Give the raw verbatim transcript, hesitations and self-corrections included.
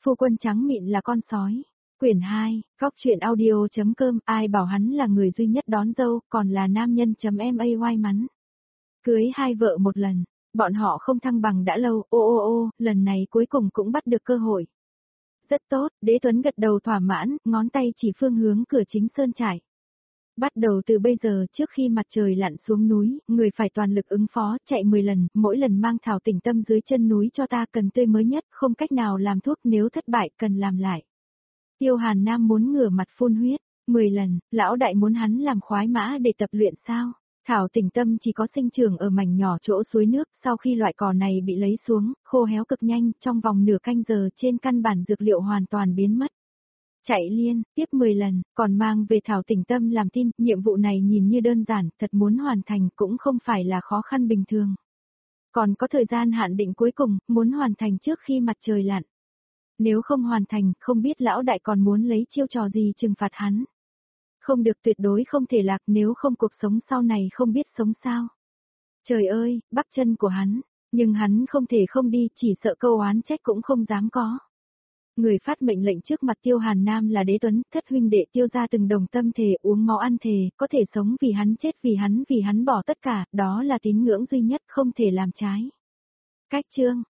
Phu quân trắng mịn là con sói. Quyển hai, Góc truyện audio.com, ai bảo hắn là người duy nhất đón dâu, còn là nam nhân.may mắn. Cưới hai vợ một lần, bọn họ không thăng bằng đã lâu, ô ô ô, lần này cuối cùng cũng bắt được cơ hội. Rất tốt, Đế Tuấn gật đầu thỏa mãn, ngón tay chỉ phương hướng cửa chính sơn trại. Bắt đầu từ bây giờ trước khi mặt trời lặn xuống núi, người phải toàn lực ứng phó, chạy mười lần, mỗi lần mang thảo tỉnh tâm dưới chân núi cho ta cần tươi mới nhất, không cách nào làm thuốc nếu thất bại cần làm lại. Tiêu Hàn Nam muốn ngửa mặt phun huyết, mười lần, lão đại muốn hắn làm khoái mã để tập luyện sao? Thảo tỉnh tâm chỉ có sinh trưởng ở mảnh nhỏ chỗ suối nước, sau khi loại cỏ này bị lấy xuống, khô héo cực nhanh, trong vòng nửa canh giờ trên căn bản dược liệu hoàn toàn biến mất. Chạy liên, tiếp mười lần, còn mang về thảo tỉnh tâm làm tin, nhiệm vụ này nhìn như đơn giản, thật muốn hoàn thành cũng không phải là khó khăn bình thường. Còn có thời gian hạn định cuối cùng, muốn hoàn thành trước khi mặt trời lặn. Nếu không hoàn thành, không biết lão đại còn muốn lấy chiêu trò gì trừng phạt hắn. Không được, tuyệt đối không thể lạc, nếu không cuộc sống sau này không biết sống sao. Trời ơi, bắp chân của hắn, nhưng hắn không thể không đi, chỉ sợ câu oán trách cũng không dám có. Người phát mệnh lệnh trước mặt Tiêu Hàn Nam là Đế Tuấn, thất huynh đệ Tiêu gia từng đồng tâm thề uống máu ăn thề, có thể sống vì hắn, chết vì hắn, vì hắn bỏ tất cả, đó là tín ngưỡng duy nhất không thể làm trái. Cách chương